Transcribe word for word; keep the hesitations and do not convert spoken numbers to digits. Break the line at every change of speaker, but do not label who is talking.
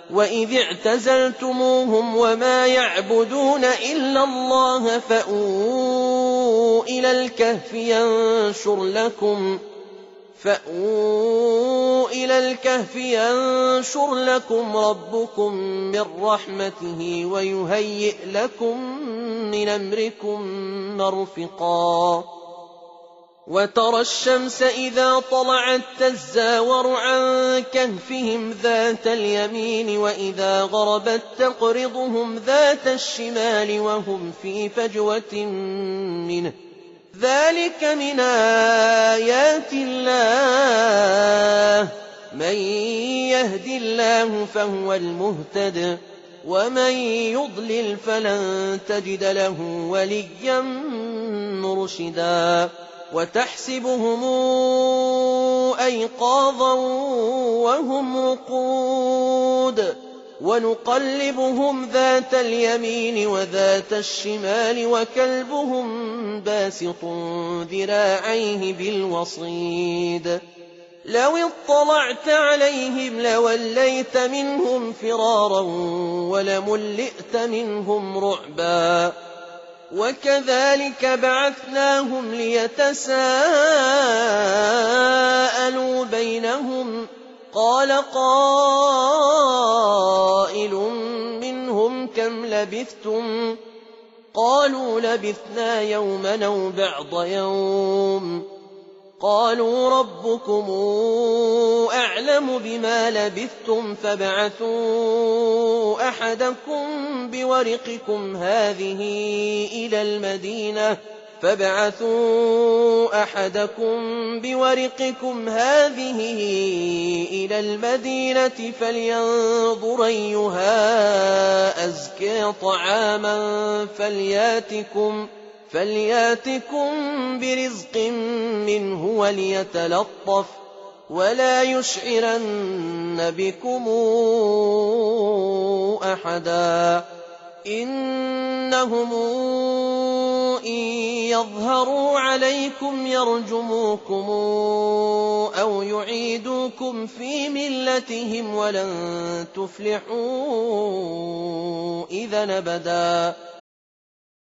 وإذ اعتزلتموهم وما يعبدون إلا الله فأووا إلى الكهف ينشر لكم فأووا إلى الكهف ينشر لكم ربكم من رحمته ويهيئ لكم من أمركم مرفقا وترى الشمس إذا طلعت تزاور عن كهفهم ذات اليمين وإذا غربت تقرضهم ذات الشمال وهم في فجوة منه ذلك من آيات الله من يهد الله فهو المهتد ومن يضلل فلن تجد له وليا مرشدا وتحسبهم أيقاظا وهم رقود ونقلبهم ذات اليمين وذات الشمال وكلبهم باسط ذراعيه بالوصيد لو اطلعت عليهم لوليت منهم فرارا ولملئت منهم رعبا وكذلك بعثناهم ليتساءلوا بينهم قال قائل منهم كم لبثتم قالوا لبثنا يوما أو بعض يوم قالوا ربكم أعلم بما لبثتم فابعثوا أحدكم بورقكم هذه إلى المدينة فابعثوا أحدكم بورقكم هذه إلى المدينة فلينظر أيها أزكى طعاما فلياتكم فلياتكم برزق منه وليتلطف ولا يشعرن بكم أحدا إنهم إن يظهروا عليكم يرجموكم أو يعيدوكم في ملتهم ولن تفلحوا إذا أبدا